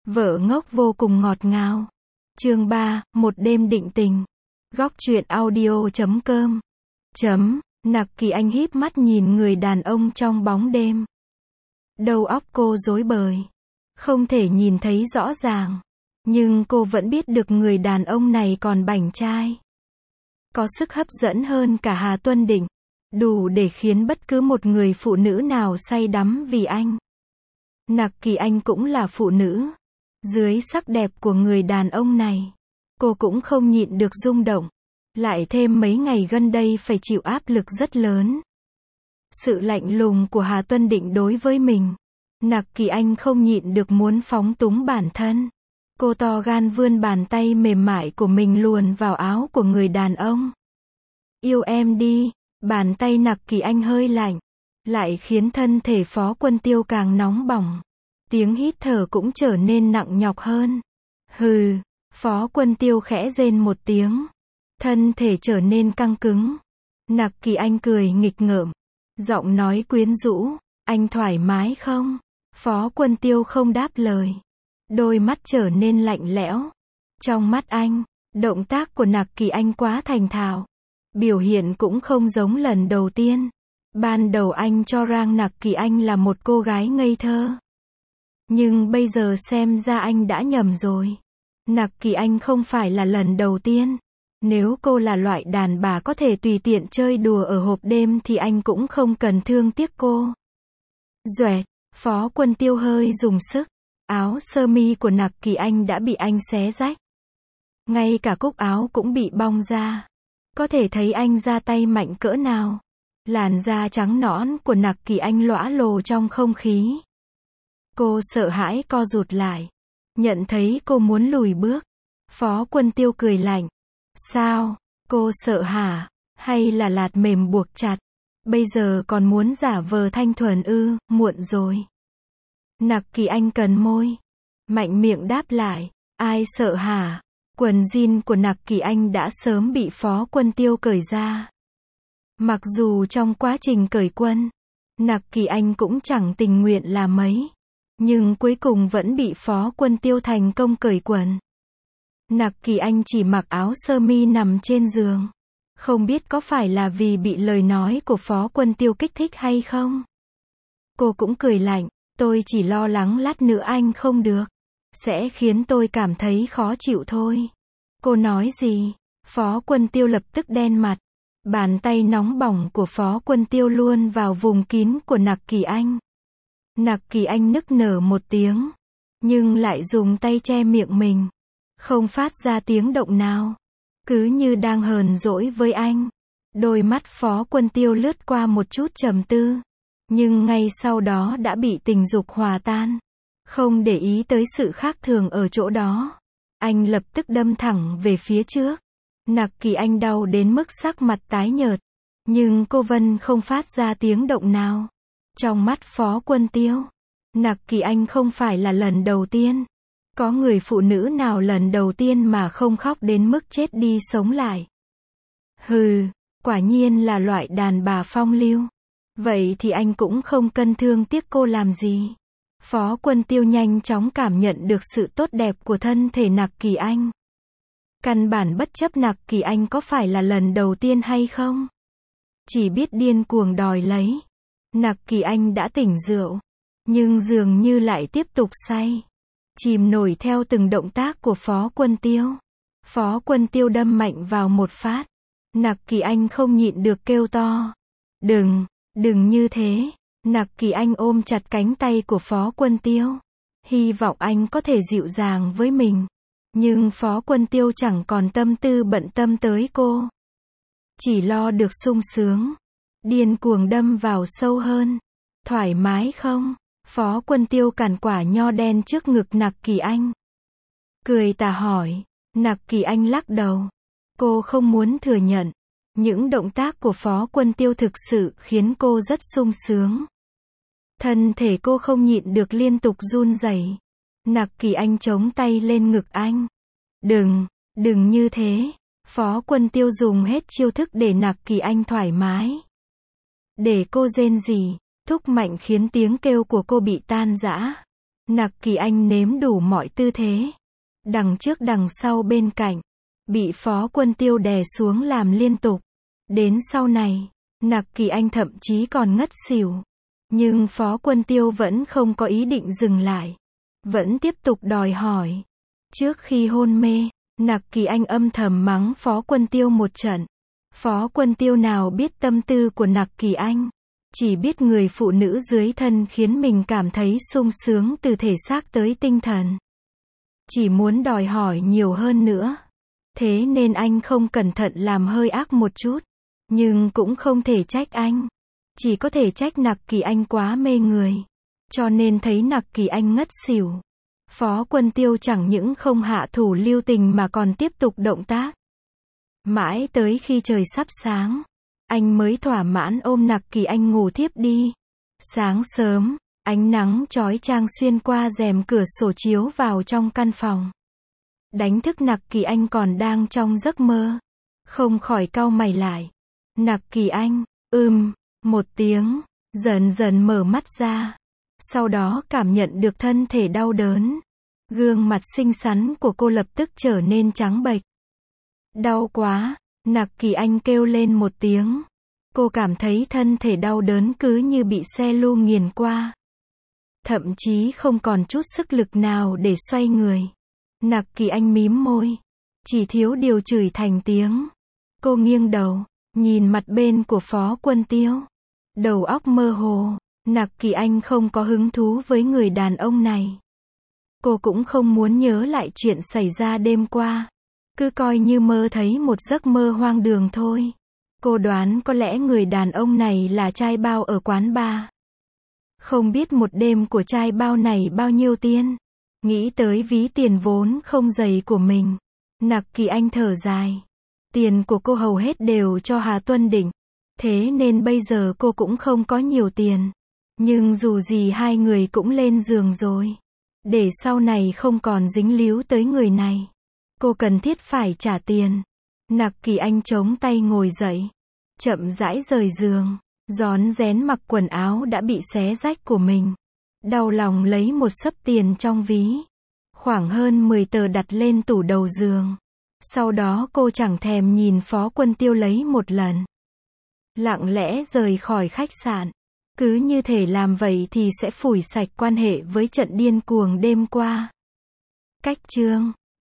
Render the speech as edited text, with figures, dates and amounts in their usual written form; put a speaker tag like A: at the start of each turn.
A: Vợ ngốc vô cùng ngọt ngào. Chương 3, một đêm định tình. Góc truyện audio.com. Nặc Kỳ Anh híp mắt nhìn người đàn ông trong bóng đêm. Đầu óc cô rối bời. Không thể nhìn thấy rõ ràng. Nhưng cô vẫn biết được người đàn ông này còn bảnh trai. Có sức hấp dẫn hơn cả Hà Tuân Định. Đủ để khiến bất cứ một người phụ nữ nào say đắm vì anh. Nặc Kỳ Anh cũng là phụ nữ. Dưới sắc đẹp của người đàn ông này, cô cũng không nhịn được rung động. Lại thêm mấy ngày gần đây phải chịu áp lực rất lớn. Sự lạnh lùng của Hà Tuân Định đối với mình. Nặc Kỳ Anh không nhịn được muốn phóng túng bản thân. Cô to gan vươn bàn tay mềm mại của mình luồn vào áo của người đàn ông. Yêu em đi. Bàn tay Nặc Kỳ Anh hơi lạnh, lại khiến thân thể Phó Quân Tiêu càng nóng bỏng. Tiếng hít thở cũng trở nên nặng nhọc hơn. Hừ, Phó Quân Tiêu khẽ rên một tiếng. Thân thể trở nên căng cứng. Nặc Kỳ Anh cười nghịch ngợm. Giọng nói quyến rũ, anh thoải mái không? Phó Quân Tiêu không đáp lời. Đôi mắt trở nên lạnh lẽo. Trong mắt anh, động tác của Nặc Kỳ Anh quá thành thạo. Biểu hiện cũng không giống lần đầu tiên. Ban đầu anh cho rằng Nặc Kỳ Anh là một cô gái ngây thơ. Nhưng bây giờ xem ra anh đã nhầm rồi. Nặc Kỳ Anh không phải là lần đầu tiên. Nếu cô là loại đàn bà có thể tùy tiện chơi đùa ở hộp đêm thì anh cũng không cần thương tiếc cô. Doẹt, Phó Quân Tiêu hơi dùng sức. Áo sơ mi của Nặc Kỳ Anh đã bị anh xé rách. Ngay cả cúc áo cũng bị bong ra. Có thể thấy anh ra tay mạnh cỡ nào. Làn da trắng nõn của Nặc Kỳ Anh lõa lồ trong không khí. Cô sợ hãi co rụt lại. Nhận thấy cô muốn lùi bước. Phó Quân Tiêu cười lạnh. Sao? Cô sợ hả? Hay là lạt mềm buộc chặt? Bây giờ còn muốn giả vờ thanh thuần ư? Muộn rồi. Nặc Kỳ Anh cần môi. Mạnh miệng đáp lại. Ai sợ hả? Quần jean của Nặc Kỳ Anh đã sớm bị Phó Quân Tiêu cởi ra. Mặc dù trong quá trình cởi quần, Nặc Kỳ Anh cũng chẳng tình nguyện là mấy. Nhưng cuối cùng vẫn bị Phó Quân Tiêu thành công cởi quần. Nặc Kỳ Anh chỉ mặc áo sơ mi nằm trên giường. Không biết có phải là vì bị lời nói của Phó Quân Tiêu kích thích hay không? Cô cũng cười lạnh. Tôi chỉ lo lắng lát nữa anh không được. Sẽ khiến tôi cảm thấy khó chịu thôi. Cô nói gì? Phó Quân Tiêu lập tức đen mặt. Bàn tay nóng bỏng của Phó Quân Tiêu luôn vào vùng kín của Nặc Kỳ Anh. Nặc Kỳ Anh nức nở một tiếng. Nhưng lại dùng tay che miệng mình. Không phát ra tiếng động nào. Cứ như đang hờn dỗi với anh. Đôi mắt Phó Quân Tiêu lướt qua một chút trầm tư. Nhưng ngay sau đó đã bị tình dục hòa tan. Không để ý tới sự khác thường ở chỗ đó. Anh lập tức đâm thẳng về phía trước. Nặc Kỳ Anh đau đến mức sắc mặt tái nhợt. Nhưng cô Vân không phát ra tiếng động nào. Trong mắt Phó Quân Tiêu, Nặc Kỳ Anh không phải là lần đầu tiên. Có người phụ nữ nào lần đầu tiên mà không khóc đến mức chết đi sống lại. Hừ, quả nhiên là loại đàn bà phong lưu. Vậy thì anh cũng không cần thương tiếc cô làm gì. Phó Quân Tiêu nhanh chóng cảm nhận được sự tốt đẹp của thân thể Nặc Kỳ Anh. Căn bản bất chấp Nặc Kỳ Anh có phải là lần đầu tiên hay không. Chỉ biết điên cuồng đòi lấy. Nặc Kỳ Anh đã tỉnh rượu. Nhưng dường như lại tiếp tục say. Chìm nổi theo từng động tác của Phó Quân Tiêu. Phó Quân Tiêu đâm mạnh vào một phát. Nặc Kỳ Anh không nhịn được kêu to. Đừng như thế. Nặc Kỳ Anh ôm chặt cánh tay của Phó Quân Tiêu. Hy vọng anh có thể dịu dàng với mình. Nhưng Phó Quân Tiêu chẳng còn tâm tư bận tâm tới cô. Chỉ lo được sung sướng. Điên cuồng đâm vào sâu hơn. Thoải mái không? Phó Quân Tiêu cản quả nho đen trước ngực Nặc Kỳ Anh. Cười tà hỏi. Nặc Kỳ Anh lắc đầu. Cô không muốn thừa nhận. Những động tác của Phó Quân Tiêu thực sự khiến cô rất sung sướng. Thân thể cô không nhịn được liên tục run rẩy. Nặc Kỳ Anh chống tay lên ngực anh. Đừng như thế. Phó Quân Tiêu dùng hết chiêu thức để Nặc Kỳ Anh thoải mái. Để cô rên rỉ, thúc mạnh khiến tiếng kêu của cô bị tan rã. Nặc Kỳ Anh nếm đủ mọi tư thế. Đằng trước đằng sau bên cạnh. Bị Phó Quân Tiêu đè xuống làm liên tục. Đến sau này, Nặc Kỳ Anh thậm chí còn ngất xỉu. Nhưng Phó Quân Tiêu vẫn không có ý định dừng lại. Vẫn tiếp tục đòi hỏi. Trước khi hôn mê, Nặc Kỳ Anh âm thầm mắng Phó Quân Tiêu một trận. Phó Quân Tiêu nào biết tâm tư của Nặc Kỳ Anh. Chỉ biết người phụ nữ dưới thân khiến mình cảm thấy sung sướng từ thể xác tới tinh thần. Chỉ muốn đòi hỏi nhiều hơn nữa. Thế nên anh không cẩn thận làm hơi ác một chút. Nhưng cũng không thể trách anh. Chỉ có thể trách Nặc Kỳ Anh quá mê người. Cho nên thấy Nặc Kỳ Anh ngất xỉu. Phó Quân Tiêu chẳng những không hạ thủ lưu tình mà còn tiếp tục động tác. Mãi tới khi trời sắp sáng, anh mới thỏa mãn ôm Nặc Kỳ Anh ngủ thiếp đi. Sáng sớm, ánh nắng chói chang xuyên qua rèm cửa sổ chiếu vào trong căn phòng. Đánh thức Nặc Kỳ Anh còn đang trong giấc mơ. Không khỏi cau mày lại. Nặc Kỳ Anh, một tiếng, dần dần mở mắt ra. Sau đó cảm nhận được thân thể đau đớn. Gương mặt xinh xắn của cô lập tức trở nên trắng bệch. Đau quá, Nặc Kỳ Anh kêu lên một tiếng. Cô cảm thấy thân thể đau đớn cứ như bị xe lu nghiền qua. Thậm chí không còn chút sức lực nào để xoay người. Nặc Kỳ Anh mím môi. Chỉ thiếu điều chửi thành tiếng. Cô nghiêng đầu, nhìn mặt bên của Phó Quân Tiêu. Đầu óc mơ hồ, Nặc Kỳ Anh không có hứng thú với người đàn ông này. Cô cũng không muốn nhớ lại chuyện xảy ra đêm qua. Cứ coi như mơ thấy một giấc mơ hoang đường thôi. Cô đoán có lẽ người đàn ông này là trai bao ở quán bar. Không biết một đêm của trai bao này bao nhiêu tiền. Nghĩ tới ví tiền vốn không dày của mình. Nặc Kỳ Anh thở dài. Tiền của cô hầu hết đều cho Hà Tuân Định. Thế nên bây giờ cô cũng không có nhiều tiền. Nhưng dù gì hai người cũng lên giường rồi. Để sau này không còn dính líu tới người này. Cô cần thiết phải trả tiền. Nặc Kỳ Anh chống tay ngồi dậy. Chậm rãi rời giường. Rón rén mặc quần áo đã bị xé rách của mình. Đau lòng lấy một xấp tiền trong ví. Khoảng hơn 10 tờ đặt lên tủ đầu giường. Sau đó cô chẳng thèm nhìn Phó Quân Tiêu lấy một lần. Lặng lẽ rời khỏi khách sạn. Cứ như thể làm vậy thì sẽ phủi sạch quan hệ với trận điên cuồng đêm qua. Cách chương